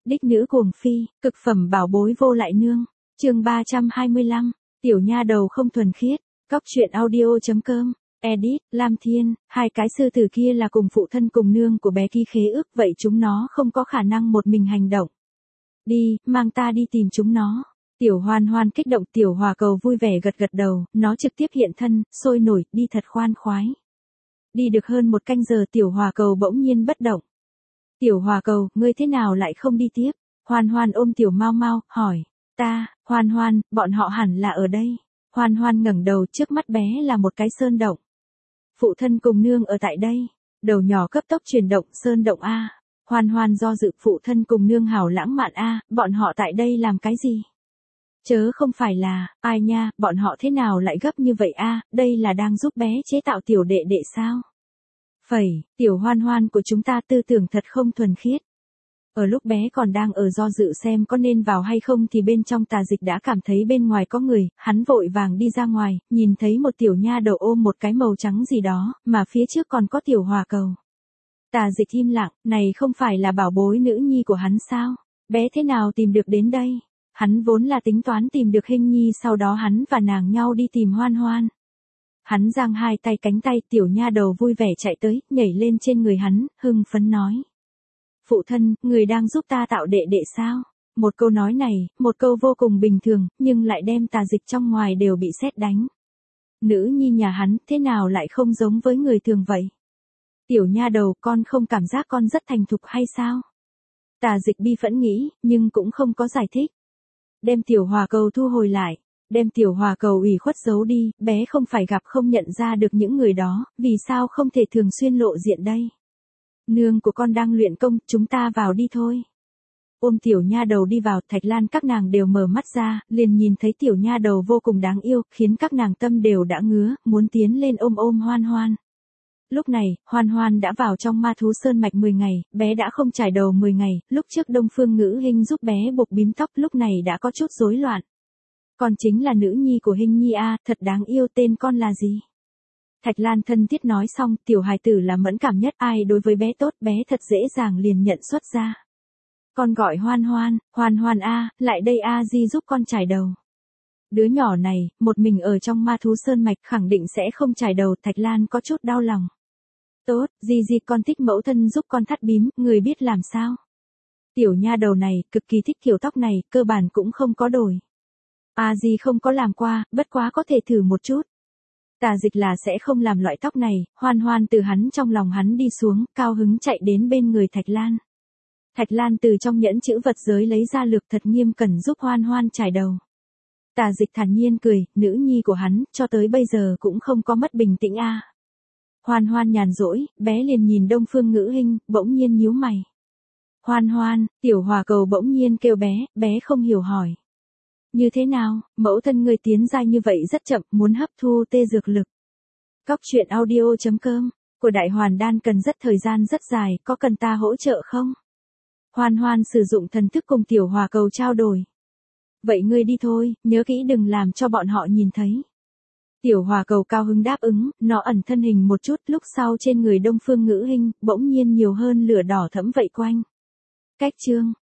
Đích nữ cuồng phi, cực phẩm bảo bối vô lại nương. Chương 325, tiểu nha đầu không thuần khiết. Cóc truyện audio.com. Edit, Lam Thiên, hai cái sư tử kia là cùng phụ thân cùng nương của bé kia khế ước, vậy chúng nó không có khả năng một mình hành động. Đi, mang ta đi tìm chúng nó. Tiểu Hoan Hoan kích động, tiểu Hòa Cầu vui vẻ gật gật đầu, nó trực tiếp hiện thân, sôi nổi, đi thật khoan khoái. Đi được hơn một canh giờ tiểu Hòa Cầu bỗng nhiên bất động. Tiểu Hòa Cầu, ngươi thế nào lại không đi tiếp? Hoan Hoan ôm tiểu Mau Mau, hỏi. Hoan Hoan, bọn họ hẳn là ở đây. Hoan Hoan ngẩng đầu, trước mắt bé là một cái sơn động. Phụ thân cùng nương ở tại đây. Đầu nhỏ cấp tốc chuyển động, sơn động a. Hoan Hoan do dự, phụ thân cùng nương hảo lãng mạn a, bọn họ tại đây làm cái gì? Chớ không phải là, ai nha, bọn họ thế nào lại gấp như vậy a, đây là đang giúp bé chế tạo tiểu đệ đệ sao? Phẩy, tiểu Hoan Hoan của chúng ta tư tưởng thật không thuần khiết. Ở lúc bé còn đang ở do dự xem có nên vào hay không thì bên trong Tà Dịch đã cảm thấy bên ngoài có người, hắn vội vàng đi ra ngoài, nhìn thấy một tiểu nha đầu ôm một cái màu trắng gì đó, mà phía trước còn có tiểu Hòa Cầu. Tà Dịch im lặng, này không phải là bảo bối nữ nhi của hắn sao? Bé thế nào tìm được đến đây? Hắn vốn là tính toán tìm được Hinh Nhi, sau đó hắn và nàng nhau đi tìm Hoan Hoan. Hắn giang hai tay cánh tay, tiểu nha đầu vui vẻ chạy tới, nhảy lên trên người hắn, hưng phấn nói. Phụ thân, người đang giúp ta tạo đệ đệ sao? Một câu nói này, một câu vô cùng bình thường, nhưng lại đem Tà Dịch trong ngoài đều bị sét đánh. Nữ nhi nhà hắn, thế nào lại không giống với người thường vậy? Tiểu nha đầu, con không cảm giác con rất thành thục hay sao? Tà Dịch bi phẫn nghĩ, nhưng cũng không có giải thích. Đem tiểu Hòa Cầu thu hồi lại. Đem tiểu Hòa Cầu ủy khuất giấu đi, bé không phải gặp không nhận ra được những người đó, vì sao không thể thường xuyên lộ diện đây? Nương của con đang luyện công, chúng ta vào đi thôi. Ôm tiểu nha đầu đi vào, Thạch Lan các nàng đều mở mắt ra, liền nhìn thấy tiểu nha đầu vô cùng đáng yêu, khiến các nàng tâm đều đã ngứa, muốn tiến lên ôm Hoan Hoan. Lúc này, Hoan Hoan đã vào trong Ma Thú Sơn Mạch 10 ngày, bé đã không chải đầu 10 ngày, lúc trước Đông Phương Ngữ Hinh giúp bé buộc bím tóc, lúc này đã có chút rối loạn. Con chính là nữ nhi của Hinh Nhi a, thật đáng yêu, tên con là gì? Thạch Lan thân thiết nói xong, tiểu hài tử là mẫn cảm nhất, ai đối với bé tốt, bé thật dễ dàng liền nhận xuất ra. Con gọi Hoan Hoan, Hoan Hoan a, lại đây a, di giúp con chải đầu. Đứa nhỏ này, một mình ở trong Ma Thú Sơn Mạch khẳng định sẽ không chải đầu, Thạch Lan có chút đau lòng. Tốt, di con thích mẫu thân giúp con thắt bím, người biết làm sao? Tiểu nha đầu này, cực kỳ thích kiểu tóc này, cơ bản cũng không có đổi. Di không có làm qua, bất quá có thể thử một chút. Tà Dịch là sẽ không làm loại tóc này, Hoan Hoan từ hắn trong lòng hắn đi xuống, cao hứng chạy đến bên người Thạch Lan. Thạch Lan từ trong nhẫn chữ vật giới lấy ra lược thật nghiêm cẩn giúp Hoan Hoan chải đầu. Tà Dịch thản nhiên cười, nữ nhi của hắn, cho tới bây giờ cũng không có mất bình tĩnh a. Hoan Hoan nhàn rỗi, bé liền nhìn Đông Phương Ngữ Hinh, bỗng nhiên nhíu mày. Hoan Hoan, tiểu Hòa Cầu bỗng nhiên kêu bé không hiểu hỏi. Như thế nào, mẫu thân người tiến giai như vậy rất chậm, muốn hấp thu tê dược lực. Cóc truyện audio.com, của Đại Hoàn Đan cần rất thời gian rất dài, có cần ta hỗ trợ không? Hoan Hoan sử dụng thần thức cùng tiểu Hòa Cầu trao đổi. Vậy ngươi đi thôi, nhớ kỹ đừng làm cho bọn họ nhìn thấy. Tiểu Hòa Cầu cao hứng đáp ứng, nó ẩn thân hình một chút, lúc sau trên người Đông Phương Ngữ Hinh, bỗng nhiên nhiều hơn lửa đỏ thẫm vậy quanh. Cách chương.